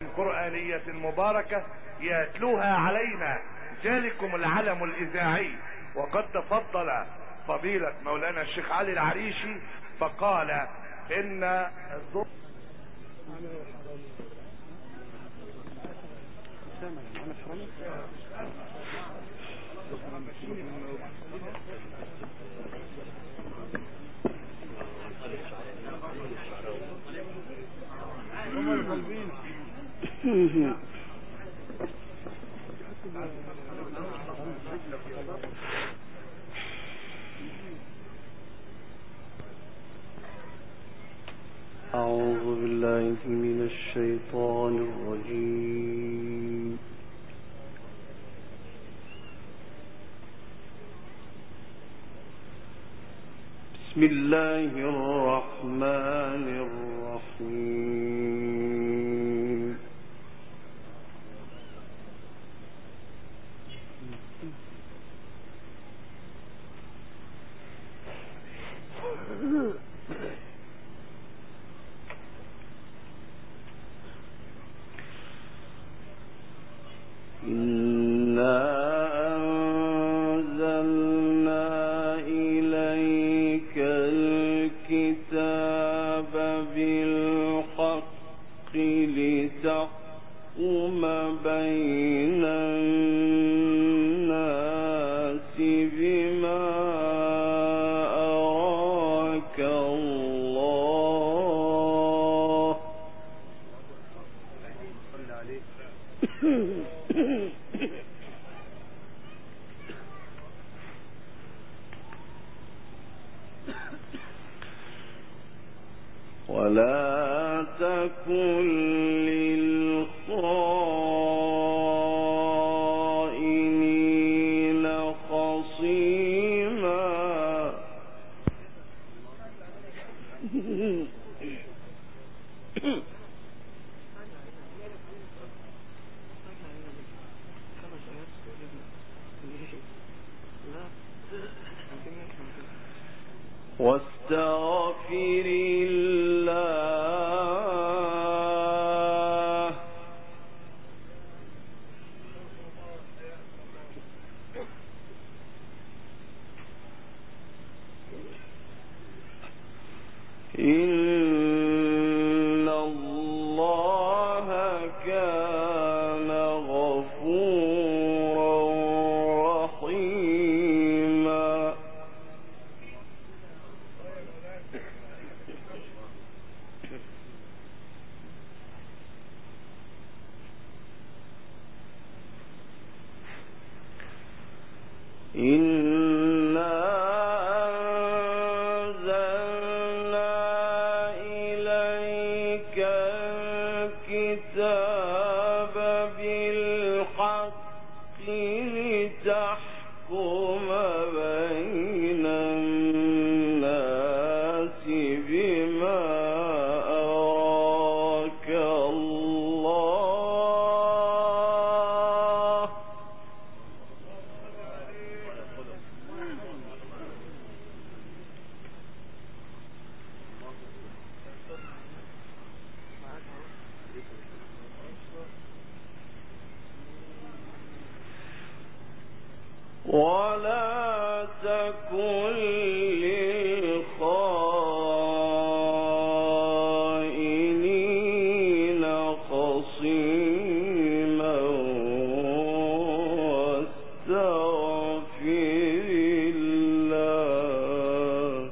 قرآنية مباركة يتلوها علينا جالكم العلم الإذاعي. وقد تفضل فضيلة مولانا الشيخ علي العريشي فقال إن الظهر أعوذ بالله من الشيطان الرجيم. بسم الله الرحمن الرحيم. إنا أنزلنا إليك الكتاب بالحق لتحكم بين الناس بما أراك الله. ولا تكن للخائنين خصيما. واستغفر الله إن الله كان غفورا رحيما. إنا أنزلنا إليك الكتاب بالحق لتحكم بين الناس بما أراك الله. ولا تكن للخائنين خصيما. واستغفر الله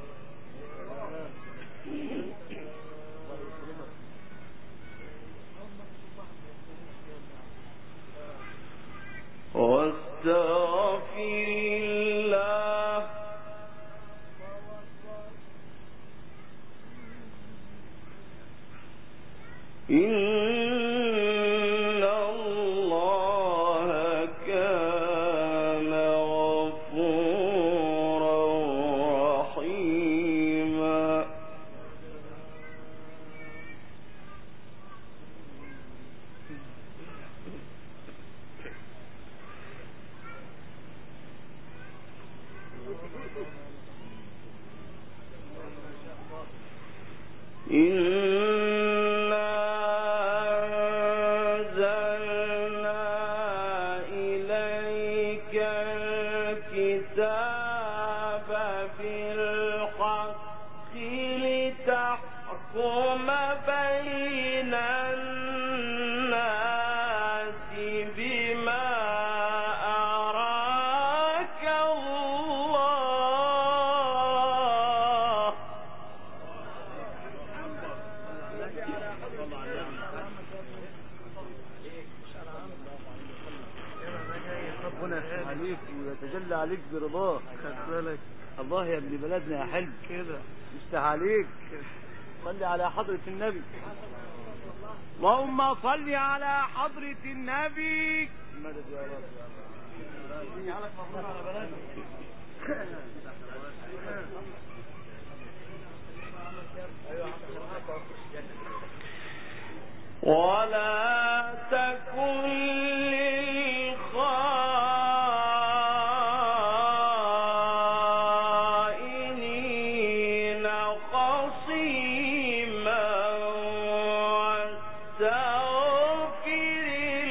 إن الله كان غفورا رحيما. إنا تحكم بين الناس بما أراك الله. ربنا يفتح عليك ويتجلى عليك برضاه. خد بالك الله يا ابن بلدنا يا حلو كده يفتح عليك. صلي على حضرة النبي. اللهم صل على حضرة النبي. مدد يا رب يا رب. مبروك على بلدنا. ولا تكن للخائنين خصيما واستغفر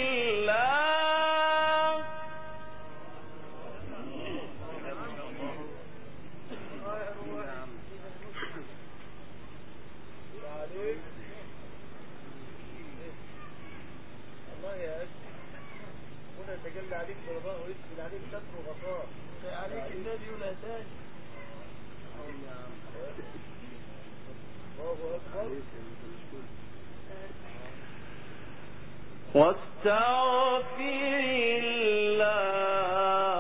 الله. الله يا أخي هنا يتجلى عليك برضاه ويسجد عليك ستر وغفار عليك النبي ولا تاني. الله أكبر. واستغفر الله.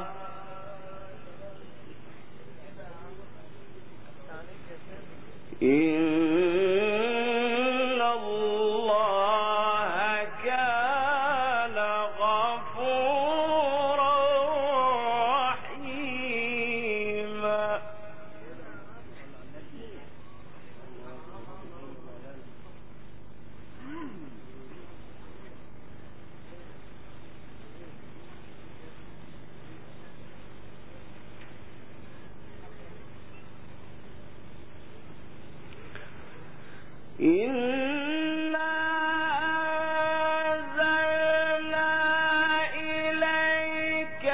إن الله كان غفورا رحيما. إنا أنزلنا إليك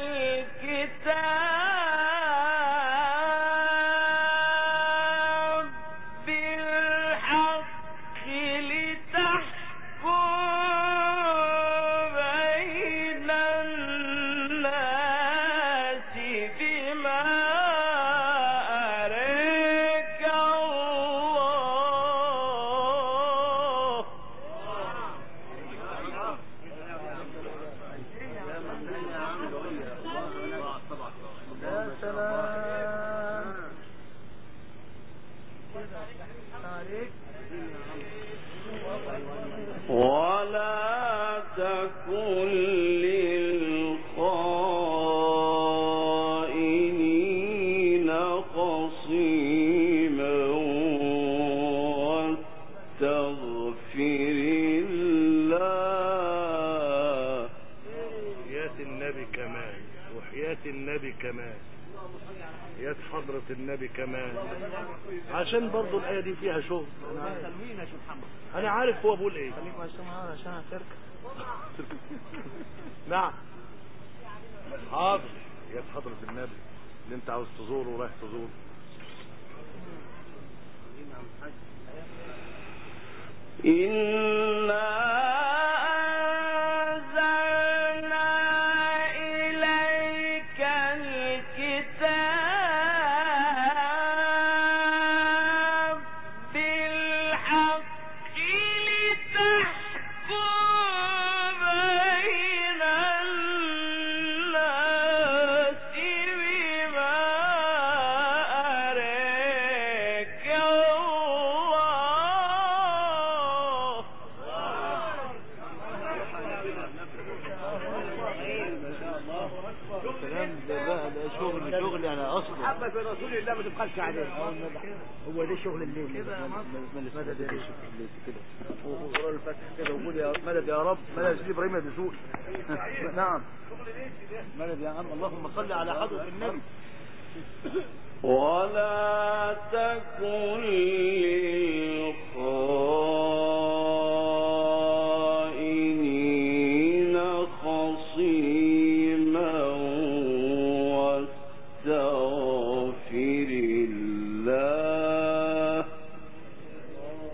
الكتاب بالحق لتحكم بين الناس بما أراك الله. يا سلام عليك. ولا تكن للخائنين خصيما واستغفر الله. حياة النبي كمان وحياة النبي كمان يا حضرة النبي كمان عشان برضو الآية دي فيها شغل. أنا عارف هو بقول إيه. خليك معايا عشان هتركب. نعم حاضر يا حضرة النبي اللي أنت عاوز تزوره ورايح تزوره. إنا أنزلنا إليك الكتاب بالحق لتحكم بين الناس بما أراك الله. الكلام ده بقى ده شغل يعني اصلا محبة رسول الله ما تبخلش عليه. هو ده شغل الليل كده يا مدد يا شيخ كده وقرا الفتح كده وقول يا مدد يا رب مدد سيدي ابراهيم يا دسوق. نعم مدد يا عم. اللهم صل على حضرة النبي. ولا تكن للخائنين خصيما واستغفر الله.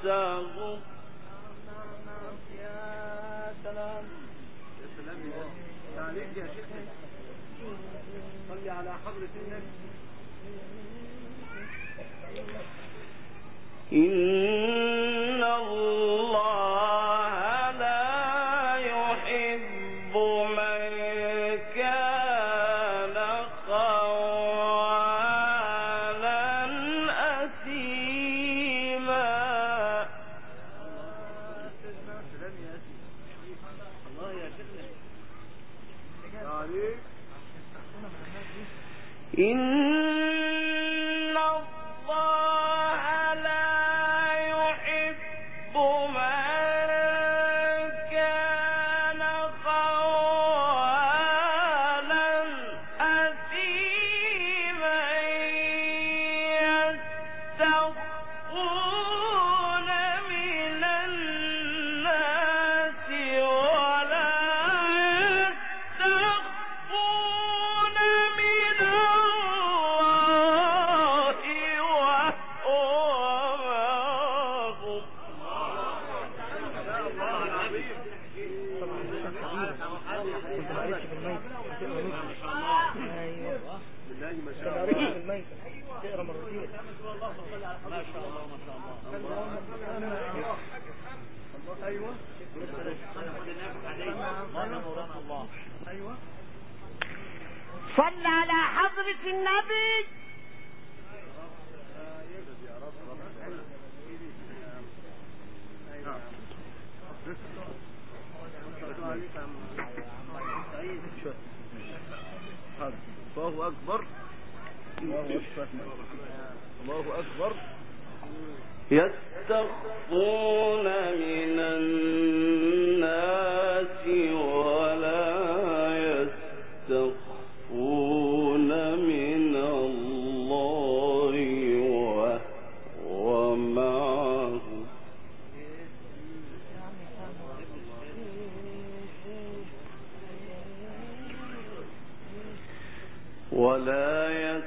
يا سلام يا سلام يا عليك يا شيخ صلي على حضرة النبي. إن الله لا يحب من كان خوانا أثيما. سلام يا أسي الله يا شيخنا يا عليك. إن الله لا يحب من كان خوانا أثيما يستخفون من الناس ولا يستخفون من الله وهو معهم. بالله ما شاء تقرا الله. في الميت تقرا مرتين. ما شاء الله ما شاء الله. ايوه الله. ايوه صل على حضرة النبي. الله أكبر الله أكبر. يستخفون من الناس ولا يستخفون من الله وهو معهم. ولا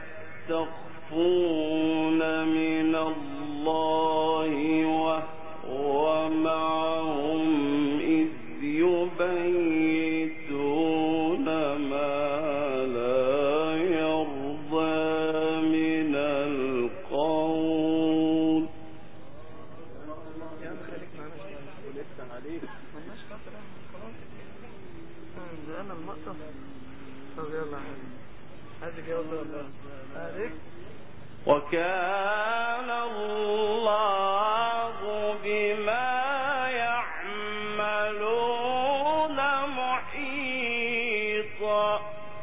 يستخفون من الله وهو معهم إذ يبيتون ما لا يرضى من القول. ولسه عليك انا المقطع. طب يلا هذه جواب هذه. وكان الله بما يعملون محيطا.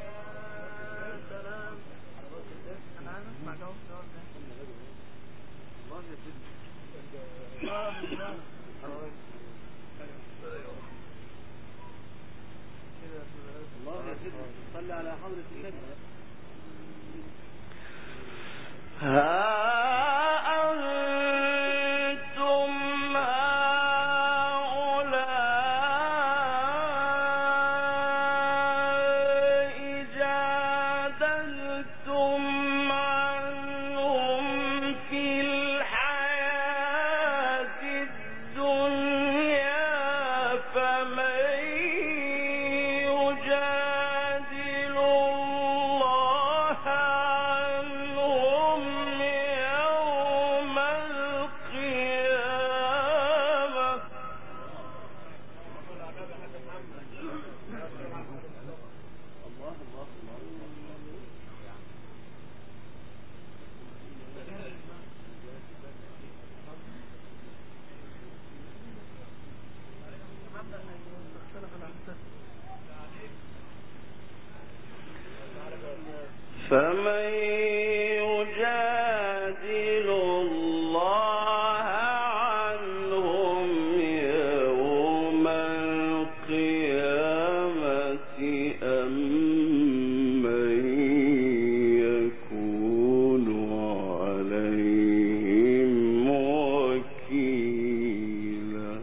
الله يا سيدي صلي على حضرة النبي. ها أنتم هؤلاء جادلتم عنهم في الحياة الدنيا فمن يجادل الله عنهم يوم القيامة. فمن يجادل الله عنهم يوم القيامة أم من يكون عليهم وكيلا.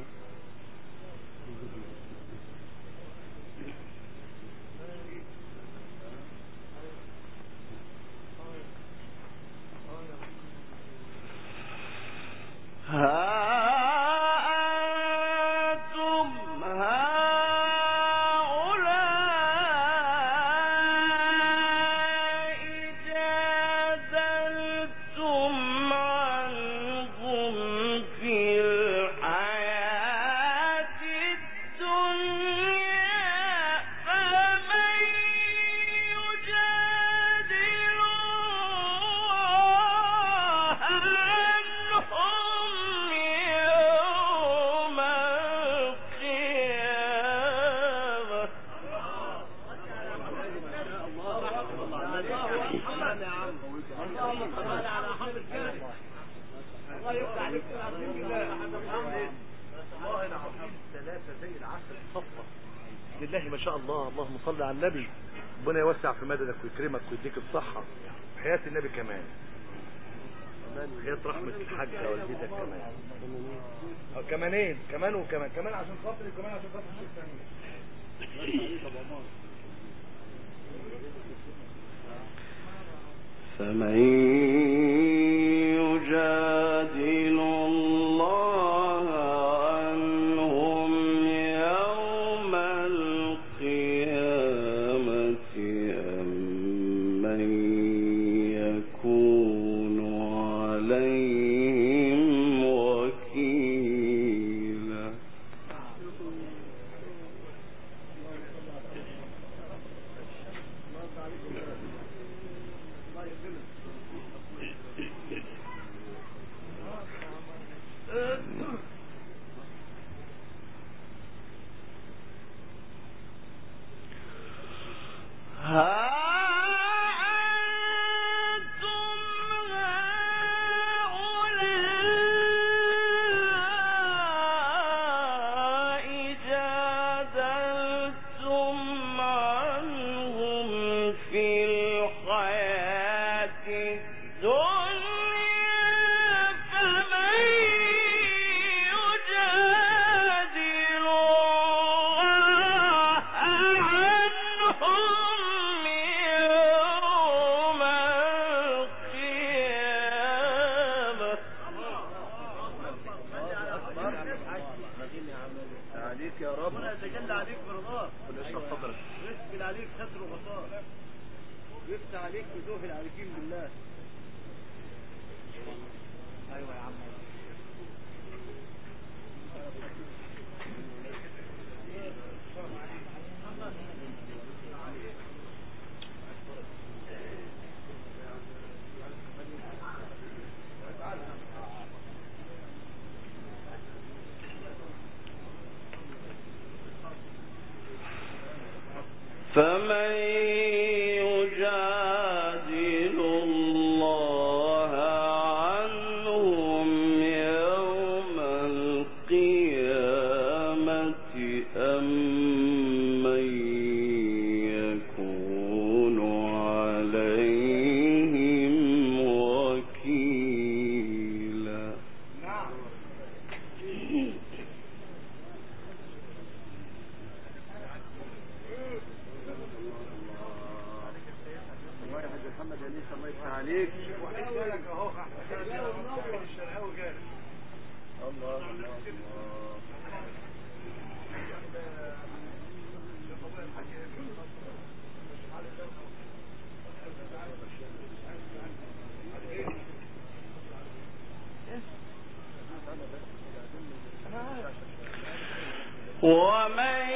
الله ما شاء الله، اللهم صل على النبي. ربنا يوسع في مددك ويكرمك ويديك الصحة. حياة النبي كمان، حياة رحمة الحاجة والدتك كمان. كمانين كمان وكمان كمان عشان خاطري وكمان عشان خاطر الشيخ ثاني. فمن يجادل الله عنهم يوم القيامة أم من يكون عليهم وكيلا. عليك يا رب، ربنا يتجلى عليك برضاه، ويشرح صدرك، ويسبل عليك ستر وغطاء، ويفتح عليك فتوح العارفين بالله. ايوه يا عم. فمن يجادل الله عنهم يوم القيامة أم من يكون عليهم وكيلا. محمد عليك الله يفتح عليك. الله الله الله. ومن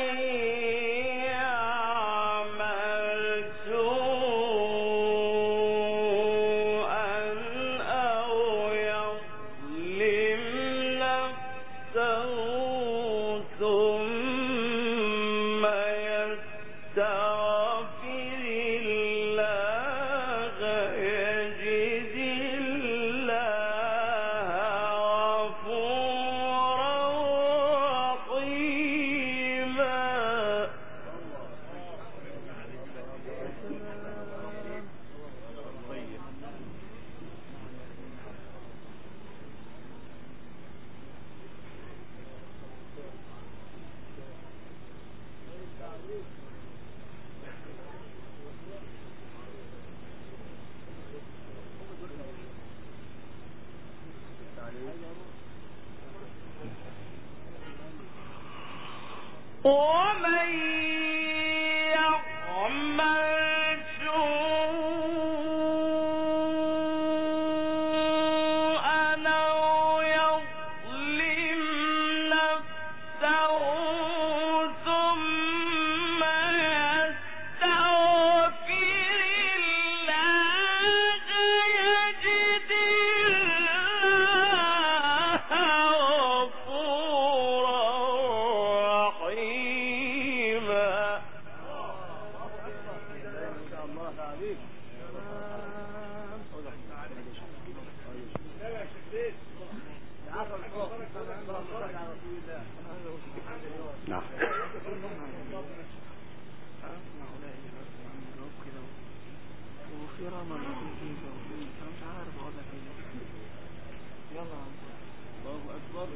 رمى النتيجة أنا مش عارف أقول لك إيه. يلا الله أكبر.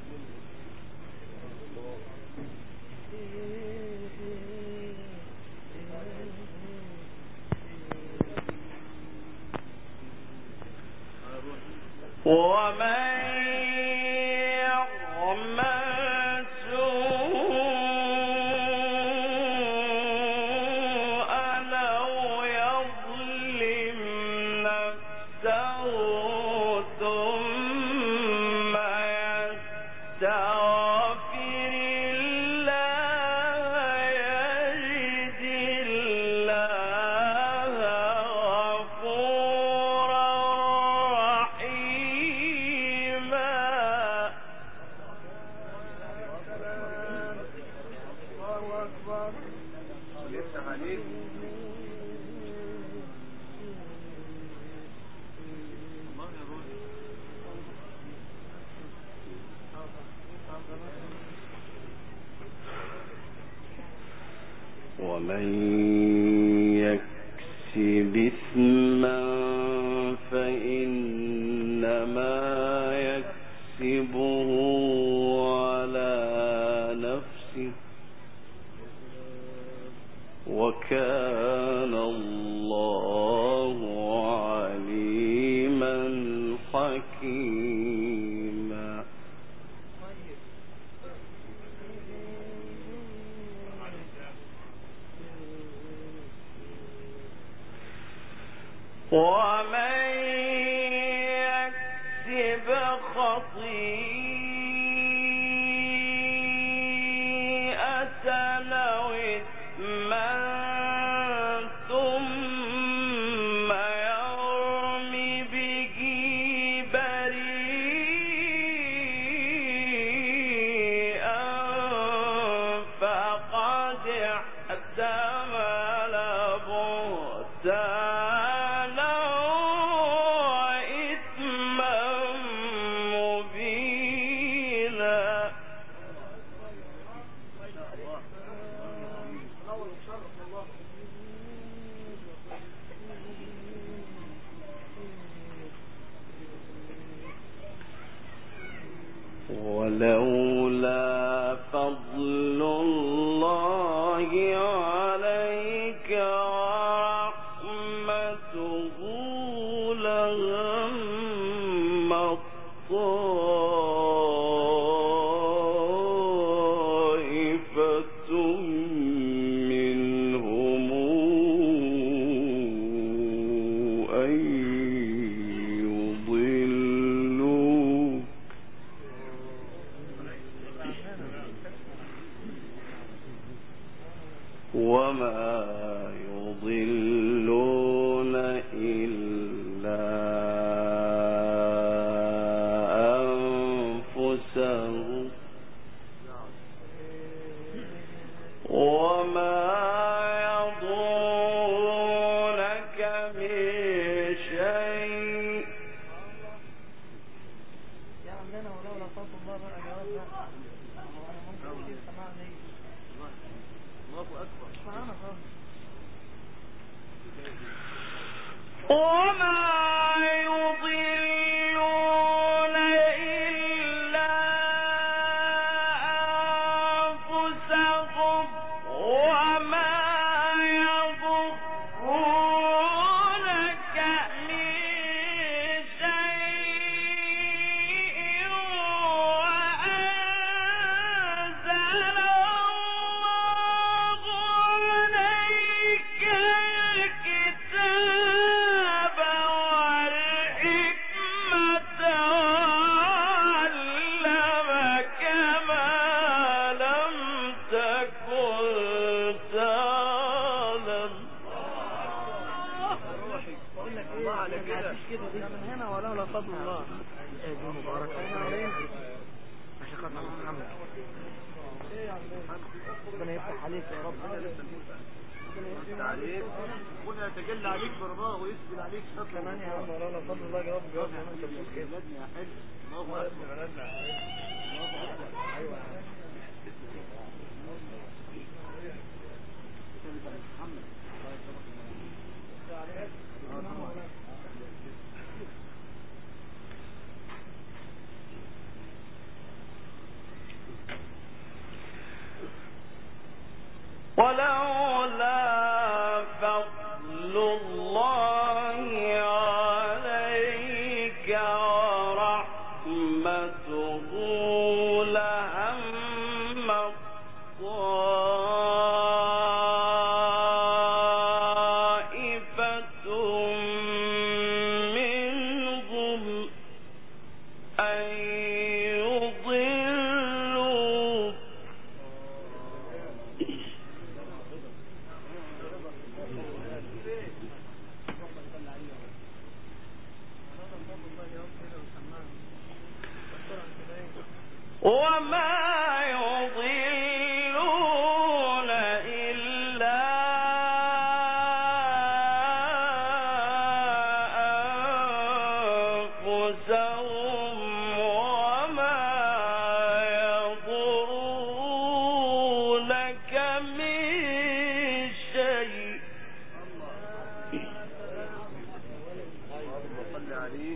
ومن يعمل سوءا أو يظلم نفسه ثم يستغفر الله يجد الله غفورا رحيما. الله أكبر. يفتح عليك. الله يا روحي. ومن يكسب إثما فإنما يكسبه على نفسه وكان الله عليما حكيما. ومن يكسب خطيئة أو إثما ثم يرم به بريئا فقد احتمل بهتانا وإثما مبينا. ولولا فضل الله عليك ورحمته لهم طائفة منهم أن يضلوك وما يضلون إلا أنفسهم وما يضرونك من شيء. يا عمنا ولولا فضل الله بقى جواب بقى. أنا ممكن أجيب سماعني. الله أكبر. سبحان الله. وما يضلون إلا أنفسهم وما يضرونك من شيء وأنزل الله عليك الكتاب والحكمة وعلمك ما لم تكن تعلم. بقول لك الله على كده. ده من هنا ولولا فضل الله. دي مباركة علينا. عشان خاطر محمد. ايه يا عم ربنا يفتح عليك يا رب. ربنا يفتح عليك. ربنا يتجلى عليك برضاه ويسجل عليك شكرا كمان يا عم. ولولا فضل الله جواب ما انت بتقول كده. بلدنا يا حلو. الله اكبر. بلدنا يا حلو. الله اكبر. ايوه يا محمد. الله يسلمك. لهم طائفة منهم أن يضلوا وما يضلون إلا أنفسهم وما يضرونك من شيء صل عليه.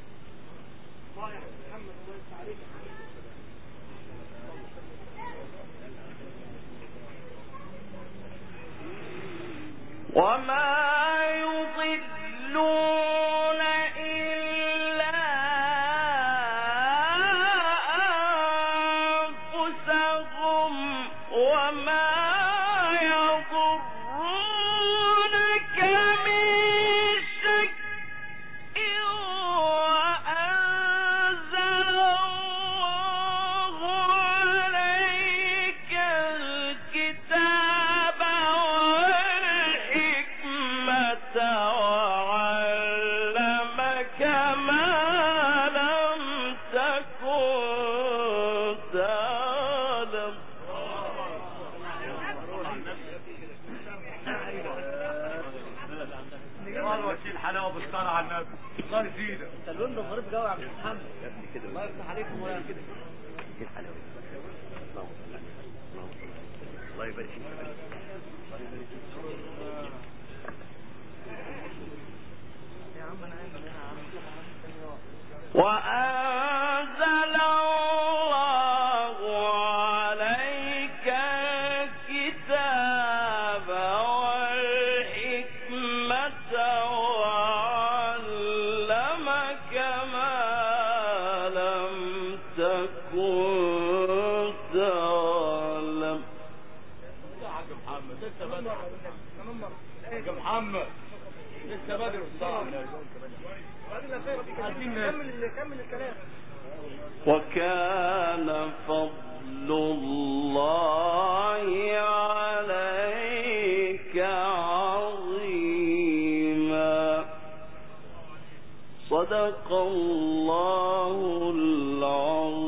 وما يضلون إلا أنفسهم وما يضرونك من شيء وأنزل الله عليك الكتاب والحكمة وعلمك ما لم تكن تعلم وكيل حلاوه بالصلاه على النبي. الله يزيدك. انت اللون ده ظريف قوي يا عبد محمد. يا ابني كده الله يفتح عليكم ولا كده. كيف حلاوه. الله يبارك فيك. يا عم انا عايز يا عم. وأنزل الله عليك الكتاب والحكمة وعلمك ما لم تكن تعلم يا محمد لسه بدري الصعب. كمل الكلام. وكان فضل الله عليك عظيما صدق الله العظيم.